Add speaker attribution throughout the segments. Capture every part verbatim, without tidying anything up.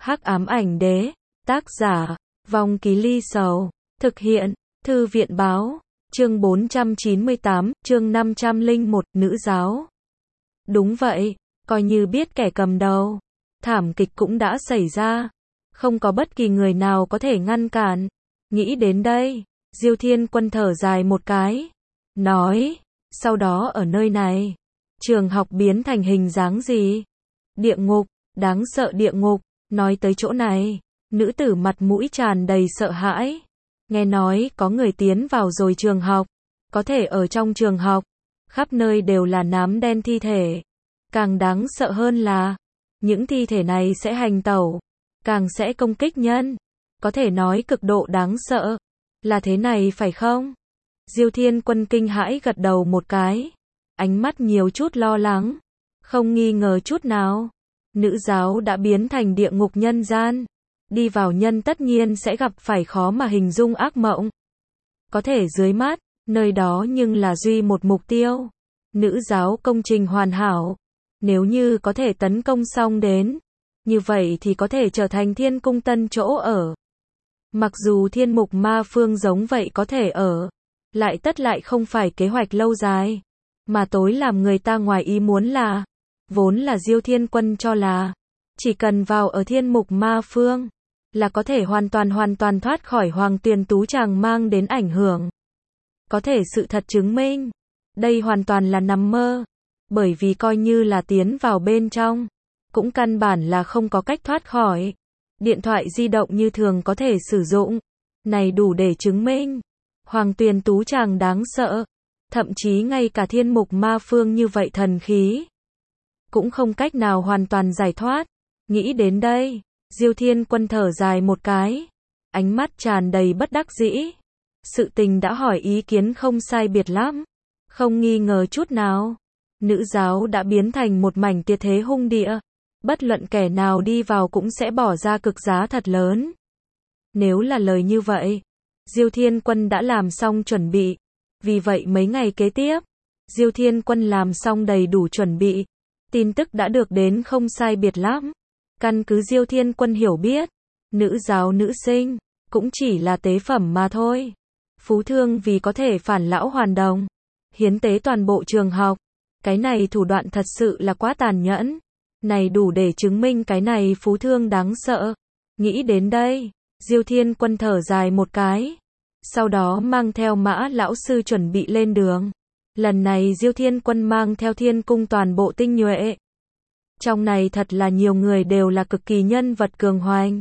Speaker 1: Hắc ám ảnh đế, tác giả, Vong Ký Ly Sầu, thực hiện, Thư viện báo, chương bốn trăm chín mươi tám, chương năm trăm lẻ một, nữ giáo. Đúng vậy, coi như biết kẻ cầm đầu, thảm kịch cũng đã xảy ra, không có bất kỳ người nào có thể ngăn cản. Nghĩ đến đây, Diêu Thiên Quân thở dài một cái, nói, sau đó ở nơi này, trường học biến thành hình dáng gì? Địa ngục, đáng sợ địa ngục. Nói tới chỗ này, nữ tử mặt mũi tràn đầy sợ hãi. Nghe nói có người tiến vào rồi trường học, có thể ở trong trường học, khắp nơi đều là nám đen thi thể. Càng đáng sợ hơn là, những thi thể này sẽ hành tẩu, càng sẽ công kích nhân. Có thể nói cực độ đáng sợ. Là thế này phải không? Diêu Thiên Quân kinh hãi gật đầu một cái, ánh mắt nhiều chút lo lắng, không nghi ngờ chút nào. Nữ giáo đã biến thành địa ngục nhân gian, đi vào nhân tất nhiên sẽ gặp phải khó mà hình dung ác mộng. Có thể dưới mắt, nơi đó nhưng là duy một mục tiêu. Nữ giáo công trình hoàn hảo, nếu như có thể tấn công xong đến, như vậy thì có thể trở thành thiên cung tân chỗ ở. Mặc dù thiên mục ma phương giống vậy có thể ở, lại tất lại không phải kế hoạch lâu dài, mà tối làm người ta ngoài ý muốn là, vốn là Diêu Thiên Quân cho là, chỉ cần vào ở thiên mục ma phương, là có thể hoàn toàn hoàn toàn thoát khỏi Hoàng Tuyền Tú Tràng mang đến ảnh hưởng. Có thể sự thật chứng minh, đây hoàn toàn là nằm mơ, bởi vì coi như là tiến vào bên trong, cũng căn bản là không có cách thoát khỏi. Điện thoại di động như thường có thể sử dụng, này đủ để chứng minh, Hoàng Tuyền Tú Tràng đáng sợ, thậm chí ngay cả thiên mục ma phương như vậy thần khí, cũng không cách nào hoàn toàn giải thoát. Nghĩ đến đây, Diêu Thiên Quân thở dài một cái, ánh mắt tràn đầy bất đắc dĩ. Sự tình đã hỏi ý kiến không sai biệt lắm, không nghi ngờ chút nào. Nữ giáo đã biến thành một mảnh tiệt thế hung địa, bất luận kẻ nào đi vào cũng sẽ bỏ ra cực giá thật lớn. Nếu là lời như vậy, Diêu Thiên Quân đã làm xong chuẩn bị, vì vậy mấy ngày kế tiếp, Diêu Thiên Quân làm xong đầy đủ chuẩn bị. Tin tức đã được đến không sai biệt lắm. Căn cứ Diêu Thiên Quân hiểu biết, nữ giáo nữ sinh, cũng chỉ là tế phẩm mà thôi. Phú thương vì có thể phản lão hoàn đồng, hiến tế toàn bộ trường học. Cái này thủ đoạn thật sự là quá tàn nhẫn. Này đủ để chứng minh cái này phú thương đáng sợ. Nghĩ đến đây, Diêu Thiên Quân thở dài một cái. Sau đó mang theo Mã lão sư chuẩn bị lên đường. Lần này Diêu Thiên Quân mang theo thiên cung toàn bộ tinh nhuệ. Trong này thật là nhiều người đều là cực kỳ nhân vật cường hoành.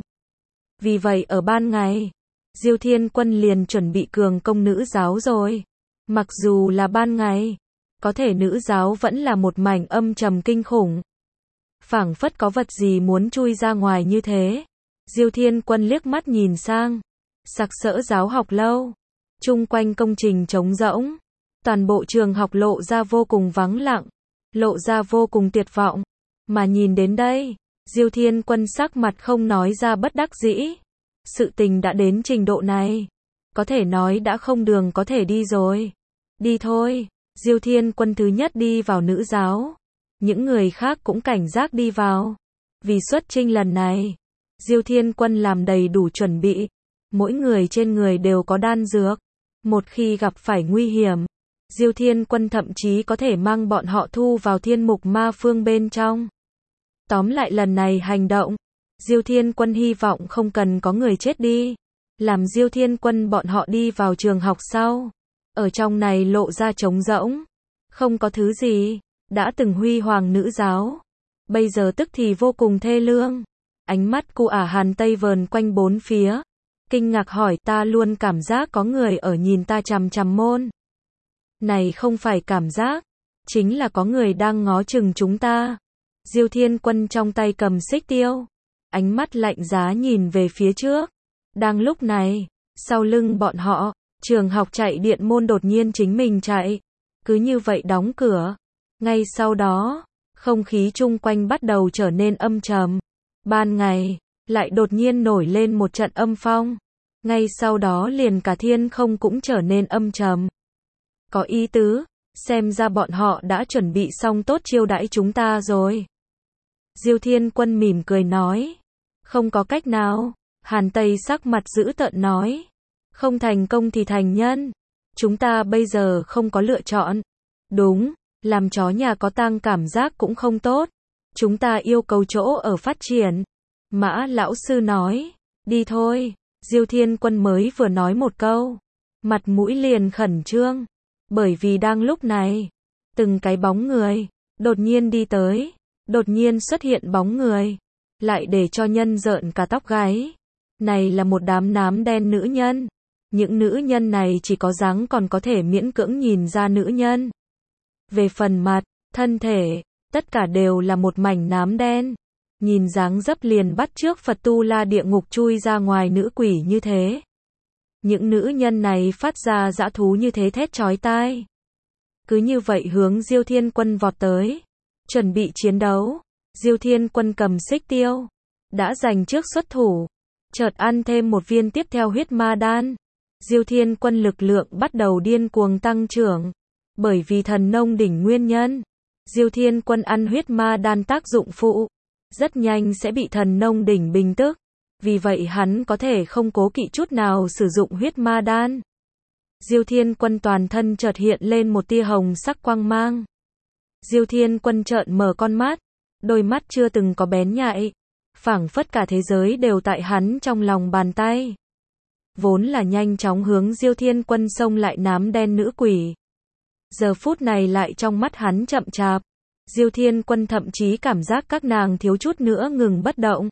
Speaker 1: Vì vậy ở ban ngày, Diêu Thiên Quân liền chuẩn bị cường công nữ giáo rồi. Mặc dù là ban ngày, có thể nữ giáo vẫn là một mảnh âm trầm kinh khủng. Phảng phất có vật gì muốn chui ra ngoài như thế. Diêu Thiên Quân liếc mắt nhìn sang, sặc sỡ giáo học lâu, chung quanh công trình trống rỗng. Toàn bộ trường học lộ ra vô cùng vắng lặng, lộ ra vô cùng tuyệt vọng. Mà nhìn đến đây, Diêu Thiên Quân sắc mặt không nói ra bất đắc dĩ. Sự tình đã đến trình độ này, có thể nói đã không đường có thể đi rồi. Đi thôi, Diêu Thiên Quân thứ nhất đi vào nữ giáo. Những người khác cũng cảnh giác đi vào. Vì xuất chinh lần này, Diêu Thiên Quân làm đầy đủ chuẩn bị. Mỗi người trên người đều có đan dược. Một khi gặp phải nguy hiểm, Diêu Thiên Quân thậm chí có thể mang bọn họ thu vào thiên mục ma phương bên trong. Tóm lại lần này hành động, Diêu Thiên Quân hy vọng không cần có người chết đi. Làm Diêu Thiên Quân bọn họ đi vào trường học sau. Ở trong này lộ ra trống rỗng. Không có thứ gì. Đã từng huy hoàng nữ giáo. Bây giờ tức thì vô cùng thê lương. Ánh mắt cô ả Hàn Tây vờn quanh bốn phía. Kinh ngạc hỏi ta luôn cảm giác có người ở nhìn ta chằm chằm môn. Này không phải cảm giác, chính là có người đang ngó chừng chúng ta. Diêu Thiên Quân trong tay cầm xích tiêu, ánh mắt lạnh giá nhìn về phía trước. Đang lúc này, sau lưng bọn họ, trường học chạy điện môn đột nhiên chính mình chạy, cứ như vậy đóng cửa. Ngay sau đó, không khí chung quanh bắt đầu trở nên âm trầm. Ban ngày, lại đột nhiên nổi lên một trận âm phong. Ngay sau đó liền cả thiên không cũng trở nên âm trầm. Có ý tứ, xem ra bọn họ đã chuẩn bị xong tốt chiêu đãi chúng ta rồi. Diêu Thiên Quân mỉm cười nói. Không có cách nào. Hàn Tây sắc mặt dữ tợn nói. Không thành công thì thành nhân. Chúng ta bây giờ không có lựa chọn. Đúng, làm chó nhà có tang cảm giác cũng không tốt. Chúng ta yêu cầu chỗ ở phát triển. Mã lão sư nói. Đi thôi. Diêu Thiên Quân mới vừa nói một câu. Mặt mũi liền khẩn trương. Bởi vì đang lúc này, từng cái bóng người đột nhiên đi tới. Đột nhiên xuất hiện bóng người. Lại để cho nhân rợn cả tóc gáy. Này là một đám nám đen nữ nhân. Những nữ nhân này chỉ có dáng còn có thể miễn cưỡng nhìn ra nữ nhân. Về phần mặt, thân thể, tất cả đều là một mảnh nám đen. Nhìn dáng dấp liền bắt chước Phật Tu La địa ngục chui ra ngoài nữ quỷ như thế. Những nữ nhân này phát ra dã thú như thế thét chói tai. Cứ như vậy hướng Diêu Thiên Quân vọt tới. Chuẩn bị chiến đấu. Diêu Thiên Quân cầm xích tiêu. Đã giành trước xuất thủ. Chợt ăn thêm một viên tiếp theo huyết ma đan. Diêu Thiên Quân lực lượng bắt đầu điên cuồng tăng trưởng. Bởi vì thần nông đỉnh nguyên nhân. Diêu Thiên Quân ăn huyết ma đan tác dụng phụ. Rất nhanh sẽ bị thần nông đỉnh bình tức. Vì vậy hắn có thể không cố kỵ chút nào sử dụng huyết ma đan. Diêu Thiên Quân toàn thân chợt hiện lên một tia hồng sắc quang mang. Diêu Thiên Quân trợn mở con mắt. Đôi mắt chưa từng có bén nhạy. Phảng phất cả thế giới đều tại hắn trong lòng bàn tay. Vốn là nhanh chóng hướng Diêu Thiên Quân xông lại nám đen nữ quỷ. Giờ phút này lại trong mắt hắn chậm chạp. Diêu Thiên Quân thậm chí cảm giác các nàng thiếu chút nữa ngừng bất động.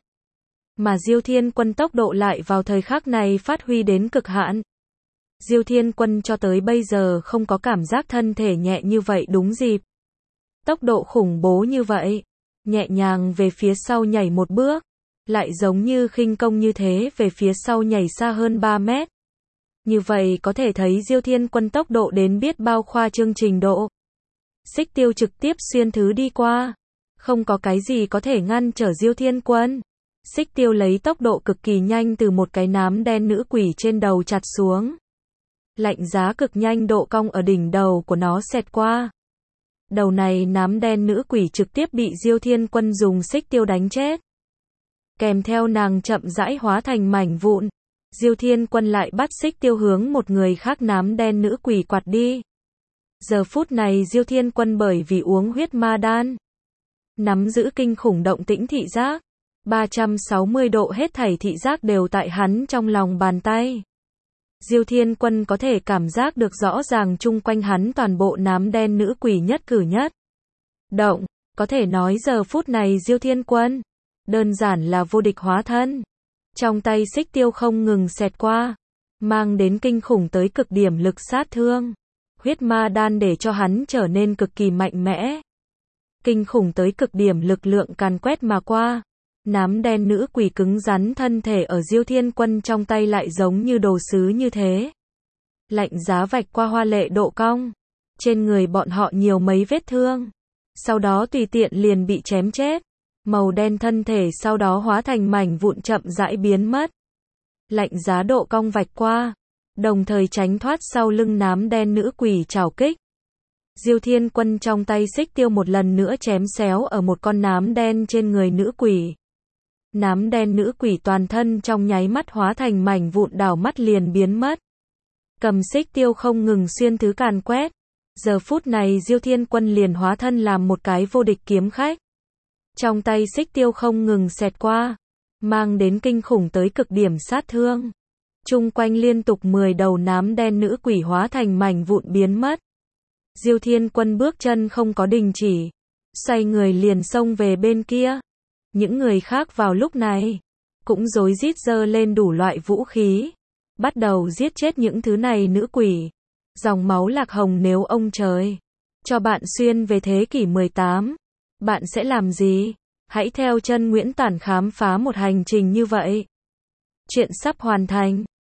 Speaker 1: Mà Diêu Thiên Quân tốc độ lại vào thời khắc này phát huy đến cực hạn. Diêu Thiên Quân cho tới bây giờ không có cảm giác thân thể nhẹ như vậy đúng dịp. Tốc độ khủng bố như vậy. Nhẹ nhàng về phía sau nhảy một bước. Lại giống như khinh công như thế về phía sau nhảy xa hơn ba mét. Như vậy có thể thấy Diêu Thiên Quân tốc độ đến biết bao khoa trương trình độ. Xích tiêu trực tiếp xuyên thứ đi qua. Không có cái gì có thể ngăn trở Diêu Thiên Quân. Xích tiêu lấy tốc độ cực kỳ nhanh từ một cái nám đen nữ quỷ trên đầu chặt xuống. Lạnh giá cực nhanh độ cong ở đỉnh đầu của nó xẹt qua. Đầu này nám đen nữ quỷ trực tiếp bị Diêu Thiên Quân dùng xích tiêu đánh chết. Kèm theo nàng chậm rãi hóa thành mảnh vụn. Diêu Thiên Quân lại bắt xích tiêu hướng một người khác nám đen nữ quỷ quạt đi. Giờ phút này Diêu Thiên Quân bởi vì uống huyết ma đan. Nắm giữ kinh khủng động tĩnh thị giác. ba trăm sáu mươi độ hết thảy thị giác đều tại hắn trong lòng bàn tay. Diêu Thiên Quân có thể cảm giác được rõ ràng chung quanh hắn toàn bộ nám đen nữ quỷ nhất cử nhất động. Có thể nói giờ phút này Diêu Thiên Quân đơn giản là vô địch hóa thân. Trong tay xích tiêu không ngừng xẹt qua. Mang đến kinh khủng tới cực điểm lực sát thương. Huyết ma đan để cho hắn trở nên cực kỳ mạnh mẽ. Kinh khủng tới cực điểm lực lượng càn quét mà qua. Nám đen nữ quỷ cứng rắn thân thể ở Diêu Thiên Quân trong tay lại giống như đồ sứ như thế. Lạnh giá vạch qua hoa lệ độ cong. Trên người bọn họ nhiều mấy vết thương. Sau đó tùy tiện liền bị chém chết. Màu đen thân thể sau đó hóa thành mảnh vụn chậm rãi biến mất. Lạnh giá độ cong vạch qua. Đồng thời tránh thoát sau lưng nám đen nữ quỷ trảo kích. Diêu Thiên Quân trong tay xích tiêu một lần nữa chém xéo ở một con nám đen trên người nữ quỷ. Nám đen nữ quỷ toàn thân trong nháy mắt hóa thành mảnh vụn đảo mắt liền biến mất. Cầm xích tiêu không ngừng xuyên thứ càn quét. Giờ phút này Diêu Thiên Quân liền hóa thân làm một cái vô địch kiếm khách. Trong tay xích tiêu không ngừng xẹt qua. Mang đến kinh khủng tới cực điểm sát thương. Chung quanh liên tục mười đầu nám đen nữ quỷ hóa thành mảnh vụn biến mất. Diêu Thiên Quân bước chân không có đình chỉ. Xoay người liền xông về bên kia. Những người khác vào lúc này cũng rối rít giơ lên đủ loại vũ khí. Bắt đầu giết chết những thứ này nữ quỷ. Dòng máu lạc hồng nếu ông trời cho bạn xuyên về thế kỷ mười tám. Bạn sẽ làm gì? Hãy theo chân Nguyễn Tản khám phá một hành trình như vậy. Chuyện sắp hoàn thành.